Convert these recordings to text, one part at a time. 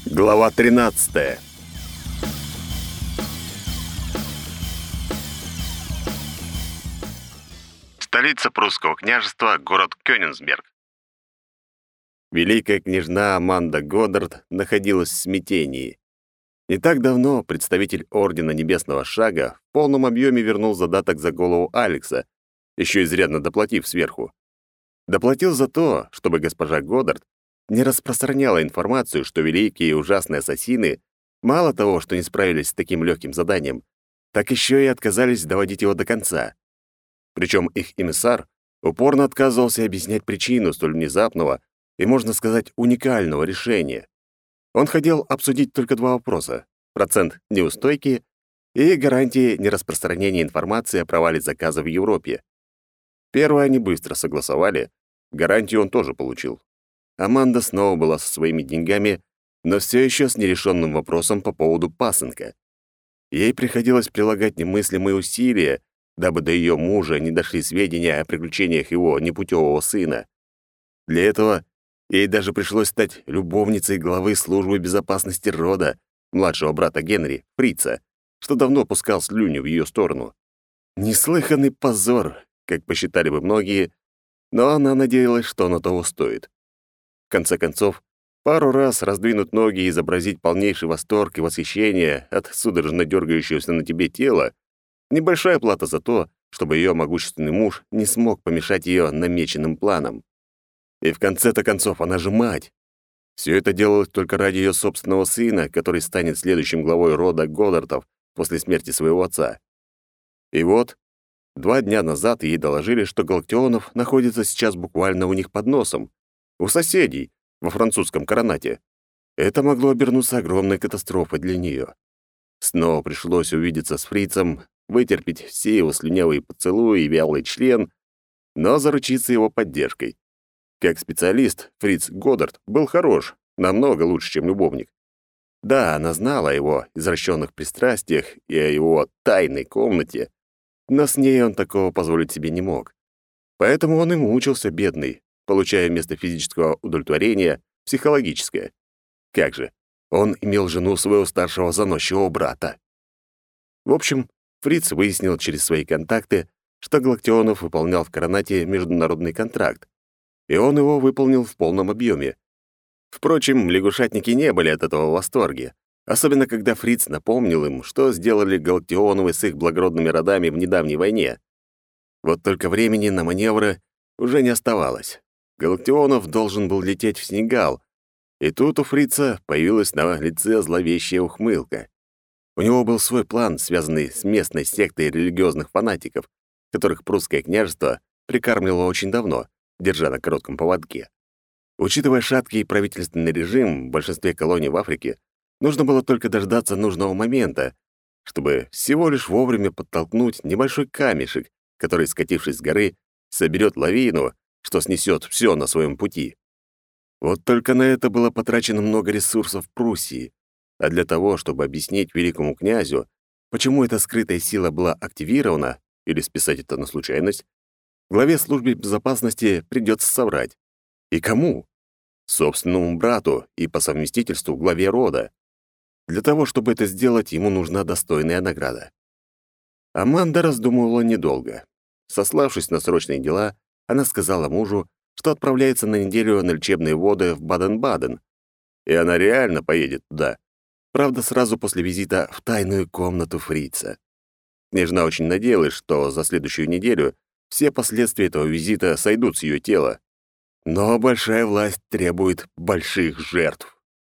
Глава 13. Столица прусского княжества, город Кёнигсберг. Великая княжна Аманда Годдард находилась в смятении. Не так давно представитель Ордена Небесного Шага в полном объеме вернул задаток за голову Алекса, еще изрядно доплатив сверху. Доплатил за то, чтобы госпожа Годдард не распространяла информацию, что великие и ужасные ассасины мало того, что не справились с таким легким заданием, так еще и отказались доводить его до конца. Причем их эмиссар упорно отказывался объяснять причину столь внезапного и, можно сказать, уникального решения. Он хотел обсудить только два вопроса: процент неустойки и гарантии нераспространения информации о провале заказа в Европе. Первое они быстро согласовали, гарантию он тоже получил. Аманда снова была со своими деньгами, но все еще с нерешенным вопросом по поводу пасынка. Ей приходилось прилагать немыслимые усилия, дабы до ее мужа не дошли сведения о приключениях его непутевого сына. Для этого ей даже пришлось стать любовницей главы службы безопасности рода, младшего брата Генри, Фрица, что давно пускал слюни в ее сторону. Неслыханный позор, как посчитали бы многие, но она надеялась, что оно того стоит. В конце концов, пару раз раздвинуть ноги и изобразить полнейший восторг и восхищение от судорожно дергающегося на тебе тела — небольшая плата за то, чтобы ее могущественный муж не смог помешать ее намеченным планам. И в конце-то концов, она же мать. Все это делалось только ради ее собственного сына, который станет следующим главой рода Годдардов после смерти своего отца. И вот, 2 дня назад ей доложили, что Галактионов находится сейчас буквально у них под носом, у соседей, во французском Коронате. Это могло обернуться огромной катастрофой для нее. Снова пришлось увидеться с Фрицем, вытерпеть все его слюнявые поцелуи и вялый член, но заручиться его поддержкой. Как специалист, Фриц Годдард был хорош, намного лучше, чем любовник. Да, она знала о его извращенных пристрастиях и о его тайной комнате, но с ней он такого позволить себе не мог. Поэтому он и мучился, бедный, получая вместо физического удовлетворения психологическое. Как же, он имел жену своего старшего заносчивого брата. В общем, Фриц выяснил через свои контакты, что Галактионов выполнял в Коронате международный контракт, и он его выполнил в полном объеме. Впрочем, лягушатники не были от этого в восторге, особенно когда Фриц напомнил им, что сделали Галактионовы с их благородными родами в недавней войне. Вот только времени на маневры уже не оставалось. Галактионов должен был лететь в Сенегал, и тут у Фрица появилась на лице зловещая ухмылка. У него был свой план, связанный с местной сектой религиозных фанатиков, которых прусское княжество прикармливало очень давно, держа на коротком поводке. Учитывая шаткий правительственный режим в большинстве колоний в Африке, нужно было только дождаться нужного момента, чтобы всего лишь вовремя подтолкнуть небольшой камешек, который, скатившись с горы, соберет лавину, что снесет все на своем пути. Вот только на это было потрачено много ресурсов Пруссии, а для того, чтобы объяснить великому князю, почему эта скрытая сила была активирована, или списать это на случайность, главе службы безопасности придется соврать. И кому? Собственному брату и по совместительству главе рода. Для того, чтобы это сделать, ему нужна достойная награда. Аманда раздумывала недолго. Сославшись на срочные дела, она сказала мужу, что отправляется на неделю на лечебные воды в Баден-Баден. И она реально поедет туда. Правда, сразу после визита в тайную комнату Фрица. Княжна очень надеялась, что за следующую неделю все последствия этого визита сойдут с ее тела. Но большая власть требует больших жертв.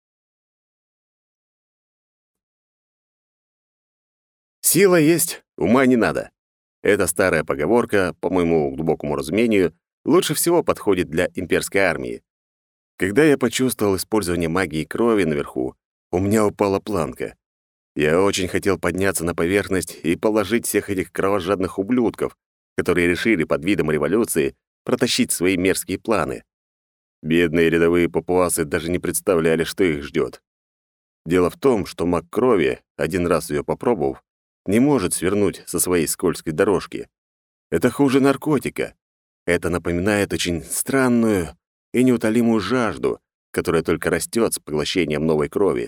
Сила есть, ума не надо. Эта старая поговорка, по моему глубокому разумению, лучше всего подходит для имперской армии. Когда я почувствовал использование магии крови наверху, у меня упала планка. Я очень хотел подняться на поверхность и положить всех этих кровожадных ублюдков, которые решили под видом революции протащить свои мерзкие планы. Бедные рядовые папуасы даже не представляли, что их ждет. Дело в том, что маг крови, один раз ее попробовав, не может свернуть со своей скользкой дорожки. Это хуже наркотика. Это напоминает очень странную и неутолимую жажду, которая только растет с поглощением новой крови.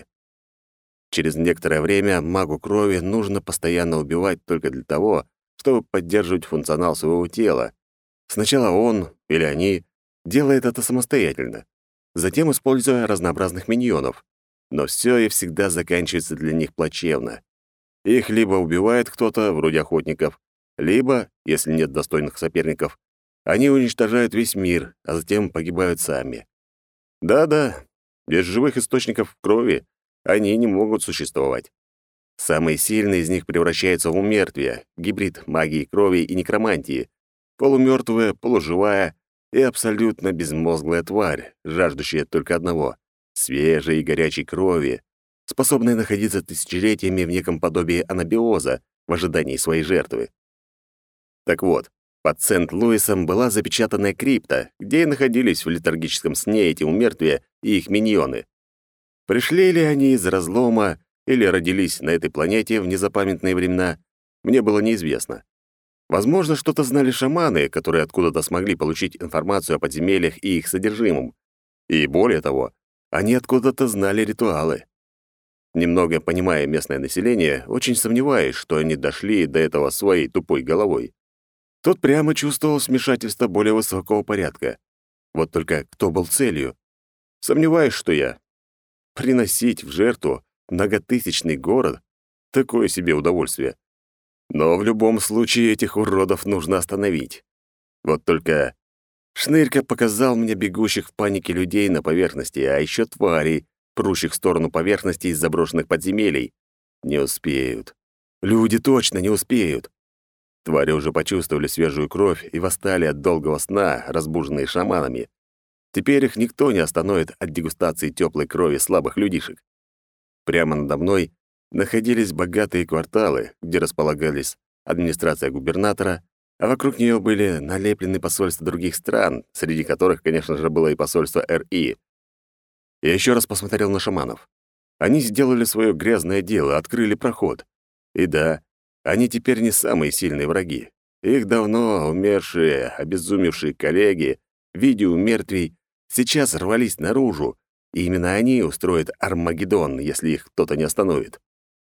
Через некоторое время магу крови нужно постоянно убивать только для того, чтобы поддерживать функционал своего тела. Сначала он или они делает это самостоятельно, затем используя разнообразных миньонов. Но все и всегда заканчивается для них плачевно. Их либо убивает кто-то, вроде охотников, либо, если нет достойных соперников, они уничтожают весь мир, а затем погибают сами. Да-да, без живых источников крови они не могут существовать. Самый сильный из них превращается в умертвие, гибрид магии крови и некромантии, полумертвая, полуживая и абсолютно безмозглая тварь, жаждущая только одного — свежей и горячей крови, способная находиться тысячелетиями в неком подобии анабиоза в ожидании своей жертвы. Так вот, под Сент-Луисом была запечатанная крипта, где и находились в летаргическом сне эти умертвия и их миньоны. Пришли ли они из разлома или родились на этой планете в незапамятные времена, мне было неизвестно. Возможно, что-то знали шаманы, которые откуда-то смогли получить информацию о подземельях и их содержимом. И более того, они откуда-то знали ритуалы. Немного понимая местное население, очень сомневаюсь, что они дошли до этого своей тупой головой. Тот прямо чувствовал вмешательство более высокого порядка. Вот только кто был целью? Сомневаюсь, что я. Приносить в жертву многотысячный город — такое себе удовольствие. Но в любом случае этих уродов нужно остановить. Вот только Шнырька показал мне бегущих в панике людей на поверхности, а еще тварей, прущих в сторону поверхности из заброшенных подземелий. Не успеют. Люди точно не успеют. Твари уже почувствовали свежую кровь и восстали от долгого сна, разбуженные шаманами. Теперь их никто не остановит от дегустации теплой крови слабых людишек. Прямо надо мной находились богатые кварталы, где располагались администрация губернатора, а вокруг нее были налеплены посольства других стран, среди которых, конечно же, было и посольство РИ. Я еще раз посмотрел на шаманов. Они сделали свое грязное дело, открыли проход. И да, они теперь не самые сильные враги. Их давно умершие, обезумевшие коллеги в виде умертвий сейчас рвались наружу, и именно они устроят Армагеддон, если их кто-то не остановит.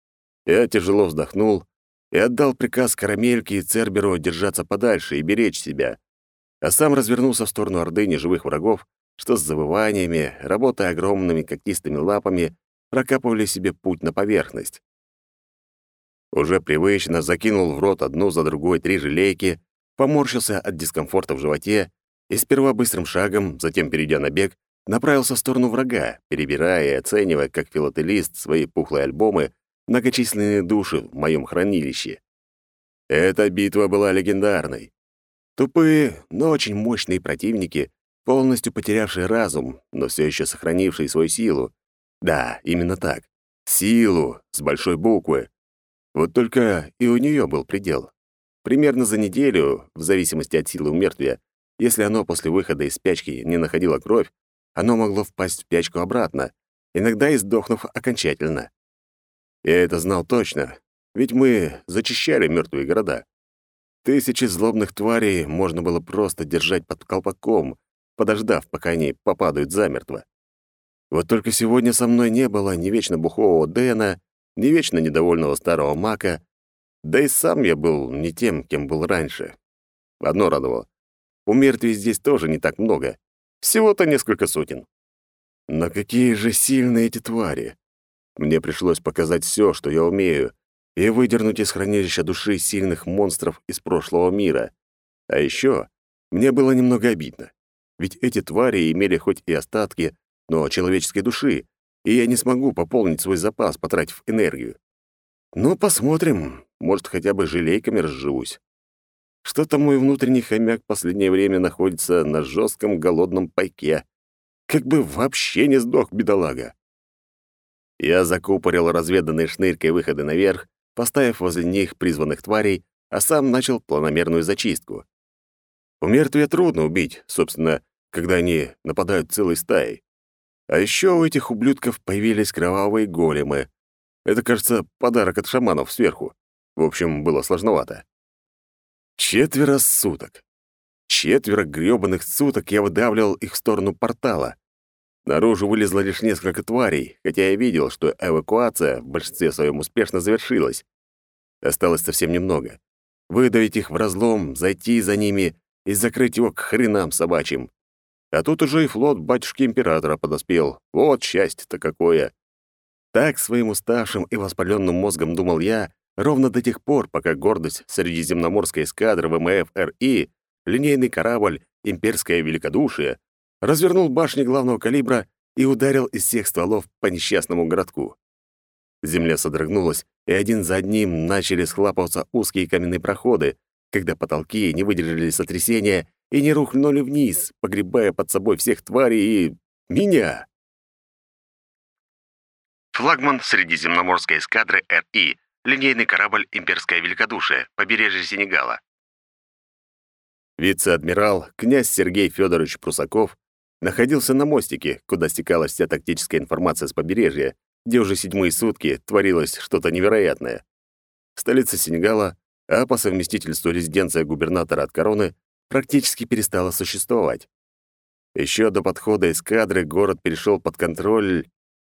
Я тяжело вздохнул и отдал приказ Карамельке и Церберу держаться подальше и беречь себя, а сам развернулся в сторону орды неживых врагов, что с завываниями, работая огромными когтистыми лапами, прокапывали себе путь на поверхность. Уже привычно закинул в рот одну за другой 3 желейки, поморщился от дискомфорта в животе и сперва быстрым шагом, затем, перейдя на бег, направился в сторону врага, перебирая и оценивая, как филателист, свои пухлые альбомы, многочисленные души в моем хранилище. Эта битва была легендарной. Тупые, но очень мощные противники, полностью потерявшие разум, но все еще сохранившие свою силу. Да, именно так. Силу, с большой буквы. Вот только и у нее был предел. Примерно за неделю, в зависимости от силы умертвия, если оно после выхода из спячки не находило кровь, оно могло впасть в спячку обратно, иногда и сдохнув окончательно. Я это знал точно, ведь мы зачищали мертвые города. Тысячи злобных тварей можно было просто держать под колпаком, подождав, пока они попадают замертво. Вот только сегодня со мной не было ни вечно бухового Дэна, ни вечно недовольного старого Мака, да и сам я был не тем, кем был раньше. Одно радовало. У мертвей здесь тоже не так много. Всего-то несколько сотен. Но какие же сильные эти твари! Мне пришлось показать все, что я умею, и выдернуть из хранилища души сильных монстров из прошлого мира. А еще мне было немного обидно. Ведь эти твари имели хоть и остатки, но человеческой души, и я не смогу пополнить свой запас, потратив энергию. Ну, посмотрим, может, хотя бы желейками разживусь. Что-то мой внутренний хомяк в последнее время находится на жестком голодном пайке. Как бы вообще не сдох, бедолага. Я закупорил разведанные шнырькой выходы наверх, поставив возле них призванных тварей, а сам начал планомерную зачистку. У мертвия трудно убить, собственно, когда они нападают целой стаей. А еще у этих ублюдков появились кровавые големы. Это, кажется, подарок от шаманов сверху. В общем, было сложновато. 4 суток. 4 грёбаных суток я выдавливал их в сторону портала. Наружу вылезло лишь несколько тварей, хотя я видел, что эвакуация в большинстве своем успешно завершилась. Осталось совсем немного. Выдавить их в разлом, зайти за ними и закрыть его к хренам собачьим. А тут уже и флот батюшки императора подоспел. Вот счастье-то какое! Так своим уставшим и воспаленным мозгом думал я ровно до тех пор, пока гордость Средиземноморской эскадры ВМФ РИ, линейный корабль «Имперское великодушие», развернул башни главного калибра и ударил из всех стволов по несчастному городку. Земля содрогнулась, и один за одним начали схлапываться узкие каменные проходы, когда потолки не выдержали сотрясения и не рухнули вниз, погребая под собой всех тварей и... меня. Флагман Средиземноморской эскадры РИ, линейный корабль «Имперское великодушие», побережье Сенегала. Вице-адмирал, князь Сергей Федорович Прусаков, находился на мостике, куда стекалась вся тактическая информация с побережья, где уже седьмые сутки творилось что-то невероятное. Столица Сенегала, а по совместительству резиденция губернатора от короны, практически перестала существовать. Еще до подхода эскадры город перешел под контроль,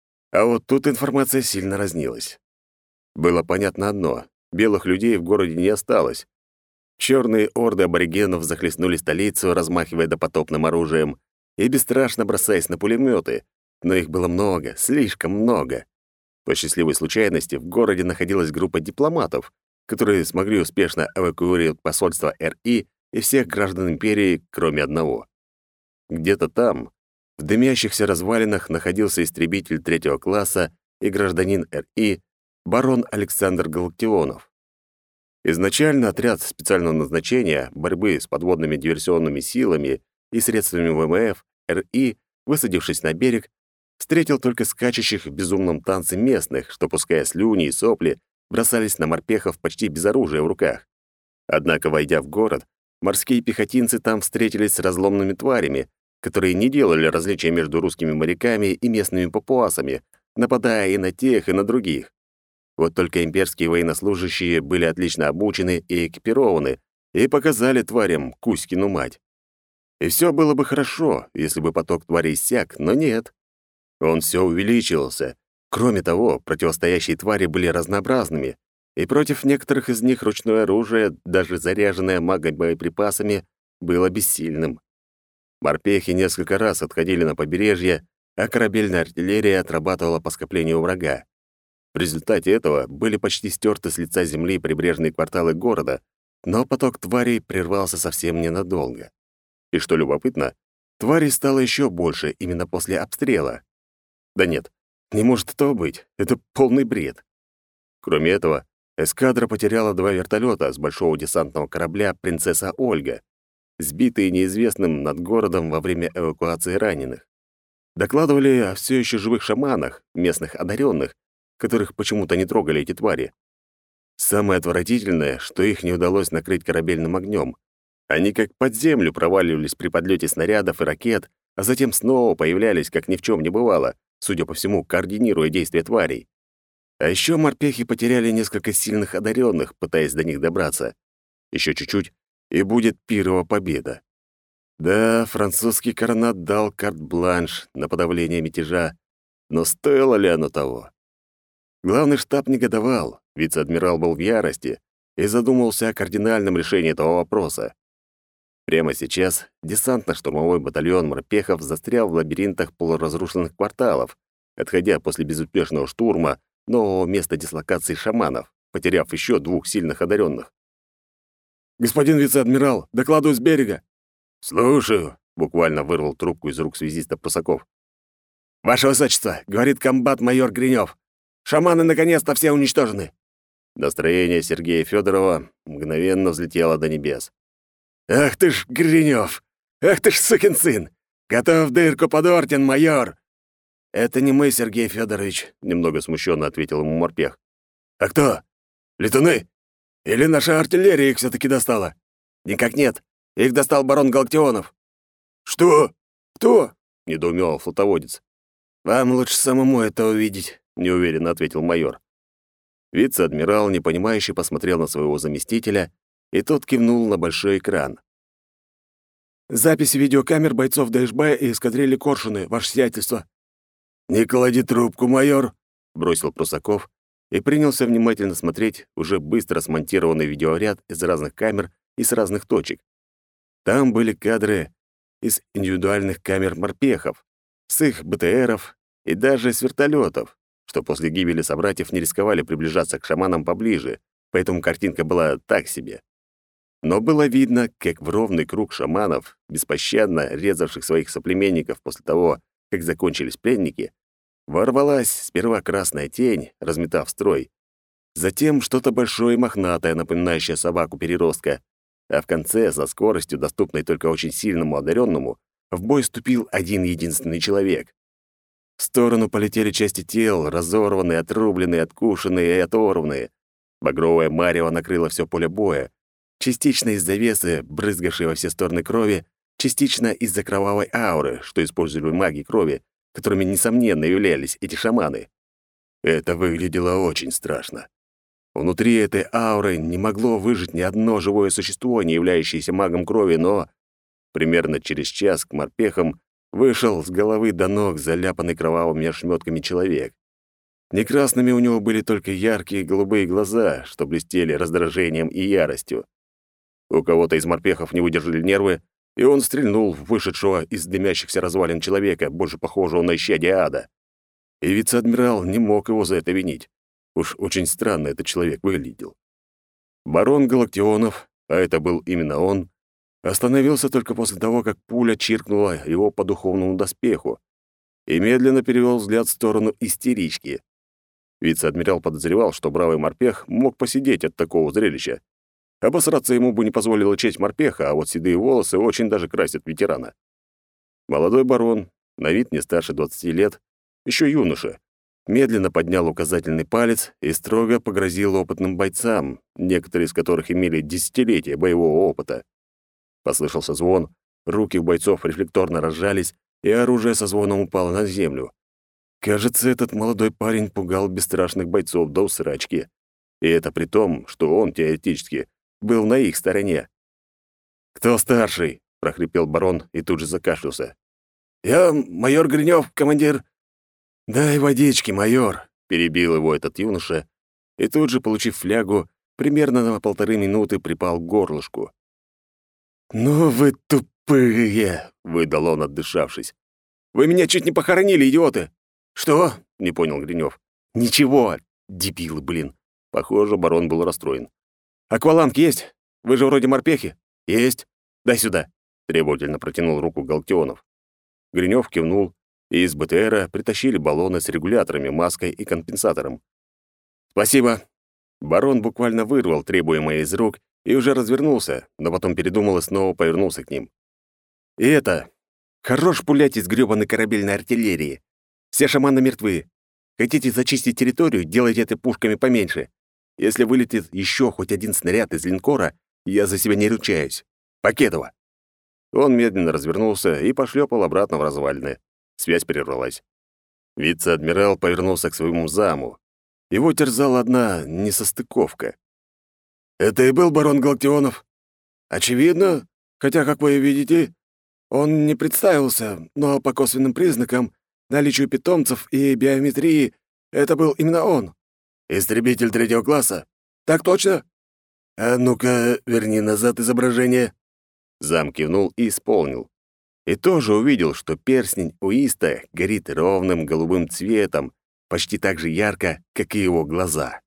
а вот тут информация сильно разнилась. Было понятно одно — белых людей в городе не осталось. Черные орды аборигенов захлестнули столицу, размахивая допотопным оружием, и бесстрашно бросаясь на пулеметы, но их было много, слишком много. По счастливой случайности в городе находилась группа дипломатов, которые смогли успешно эвакуировать посольство РИ и всех граждан империи, кроме одного. Где-то там, в дымящихся развалинах, находился истребитель третьего класса и гражданин РИ барон Александр Галактионов. Изначально отряд специального назначения борьбы с подводными диверсионными силами и средствами ВМФ РИ, высадившись на берег, встретил только скачущих в безумном танце местных, что, пуская слюни и сопли, бросались на морпехов почти без оружия в руках. Однако, войдя в город, морские пехотинцы там встретились с разломными тварями, которые не делали различия между русскими моряками и местными папуасами, нападая и на тех, и на других. Вот только имперские военнослужащие были отлично обучены и экипированы и показали тварям Кузькину мать. И все было бы хорошо, если бы поток тварей иссяк, но нет. Он все увеличивался. Кроме того, противостоящие твари были разнообразными, и против некоторых из них ручное оружие, даже заряженное магой-боеприпасами, было бессильным. Морпехи несколько раз отходили на побережье, а корабельная артиллерия отрабатывала по скоплению врага. В результате этого были почти стерты с лица земли прибрежные кварталы города, но поток тварей прервался совсем ненадолго. И что любопытно, тварей стало еще больше именно после обстрела. Да нет, не может этого быть, это полный бред. Кроме этого, эскадра потеряла 2 вертолета с большого десантного корабля «Принцесса Ольга», сбитые неизвестным над городом во время эвакуации раненых. Докладывали о все еще живых шаманах, местных одаренных, которых почему-то не трогали эти твари. Самое отвратительное, что их не удалось накрыть корабельным огнем. Они как под землю проваливались при подлете снарядов и ракет, а затем снова появлялись, как ни в чем не бывало, судя по всему, координируя действия тварей. А еще морпехи потеряли несколько сильных одаренных, пытаясь до них добраться. Еще чуть-чуть, и будет пирова победа. Да, французский коронат дал карт-бланш на подавление мятежа, но стоило ли оно того? Главный штаб негодовал, вице-адмирал был в ярости и задумался о кардинальном решении этого вопроса. Прямо сейчас десантно-штурмовой батальон морпехов застрял в лабиринтах полуразрушенных кварталов, отходя после безуспешного штурма нового места дислокации шаманов, потеряв еще 2 сильных одаренных. «Господин вице-адмирал, докладываю с берега!» «Слушаю», — буквально вырвал трубку из рук связиста Прусаков. «Ваше высочество», — говорит комбат-майор Гринёв, «шаманы наконец-то все уничтожены». Настроение Сергея Федорова мгновенно взлетело до небес. «Ах ты ж, Гринёв! Ах ты ж, сукин сын! Готов дырку под орден, майор!» «Это не мы, Сергей Федорович», — немного смущенно ответил ему морпех. «А кто? Летуны? Или наша артиллерия их все-таки достала?» «Никак нет. Их достал барон Галактионов». «Что? Кто?» — недоумевал флотоводец. «Вам лучше самому это увидеть», — неуверенно ответил майор. Вице-адмирал, непонимающе, посмотрел на своего заместителя, и тот кивнул на большой экран. Записи видеокамер бойцов ДШБ и эскадрильи Коршуны, ваше сиятельство». «Не клади трубку, майор», — бросил Прусаков и принялся внимательно смотреть уже быстро смонтированный видеоряд из разных камер и с разных точек. Там были кадры из индивидуальных камер морпехов, с их БТРов и даже с вертолетов, что после гибели собратьев не рисковали приближаться к шаманам поближе, поэтому картинка была так себе. Но было видно, как в ровный круг шаманов, беспощадно резавших своих соплеменников после того, как закончились пленники, ворвалась сперва красная тень, разметав строй, затем что-то большое и мохнатое, напоминающее собаку-переростка, а в конце, со скоростью, доступной только очень сильному одаренному, в бой вступил один единственный человек. В сторону полетели части тел, разорванные, отрубленные, откушенные и оторванные. Багровое марево накрыло все поле боя, частично из-за веса, брызгавшей во все стороны крови, частично из-за кровавой ауры, что использовали маги крови, которыми, несомненно, являлись эти шаманы. Это выглядело очень страшно. Внутри этой ауры не могло выжить ни одно живое существо, не являющееся магом крови, но примерно через час к морпехам вышел с головы до ног заляпанный кровавыми ошметками человек. Не красными у него были только яркие голубые глаза, что блестели раздражением и яростью. У кого-то из морпехов не выдержали нервы, и он стрельнул в вышедшего из дымящихся развалин человека, больше похожего на исчадие ада. И вице-адмирал не мог его за это винить. Уж очень странно этот человек выглядел. Барон Галактионов, а это был именно он, остановился только после того, как пуля чиркнула его по духовному доспеху и медленно перевел взгляд в сторону истерички. Вице-адмирал подозревал, что бравый морпех мог посидеть от такого зрелища. Обосраться ему бы не позволила честь морпеха, а вот седые волосы очень даже красят ветерана. Молодой барон, на вид не старше 20 лет, еще юноша, медленно поднял указательный палец и строго погрозил опытным бойцам, некоторые из которых имели десятилетия боевого опыта. Послышался звон, руки у бойцов рефлекторно разжались, и оружие со звоном упало на землю. Кажется, этот молодой парень пугал бесстрашных бойцов до усрачки. И это при том, что он, теоретически, был на их стороне. «Кто старший?» — прохрипел барон и тут же закашлялся. «Я майор Гринёв, командир». «Дай водички, майор», — перебил его этот юноша, и тут же, получив флягу, примерно на 1,5 минуты припал к горлышку. «Ну вы тупые!» — выдал он, отдышавшись. «Вы меня чуть не похоронили, идиоты!» «Что?» — не понял Гринёв. «Ничего, дебилы, блин!» Похоже, барон был расстроен. «Акваланг есть? Вы же вроде морпехи?» «Есть. Дай сюда!» — требовательно протянул руку Галактионов. Гринёв кивнул, и из БТРа притащили баллоны с регуляторами, маской и компенсатором. «Спасибо!» Барон буквально вырвал требуемое из рук и уже развернулся, но потом передумал и снова повернулся к ним. «И это... Хорош пулять из грёбаной корабельной артиллерии. Все шаманы мертвы. Хотите зачистить территорию, делайте это пушками поменьше. Если вылетит еще хоть один снаряд из линкора, я за себя не ручаюсь. Покедова!» Он медленно развернулся и пошлепал обратно в развалины. Связь прервалась. Вице-адмирал повернулся к своему заму. Его терзала одна несостыковка. «Это и был барон Галактионов?» «Очевидно, хотя, как вы видите, он не представился, но по косвенным признакам, наличию питомцев и биометрии, это был именно он. Истребитель 3-го класса? Так точно? А ну-ка, верни назад изображение». Зам кивнул и исполнил. И тоже увидел, что перстень у Иста горит ровным голубым цветом, почти так же ярко, как и его глаза.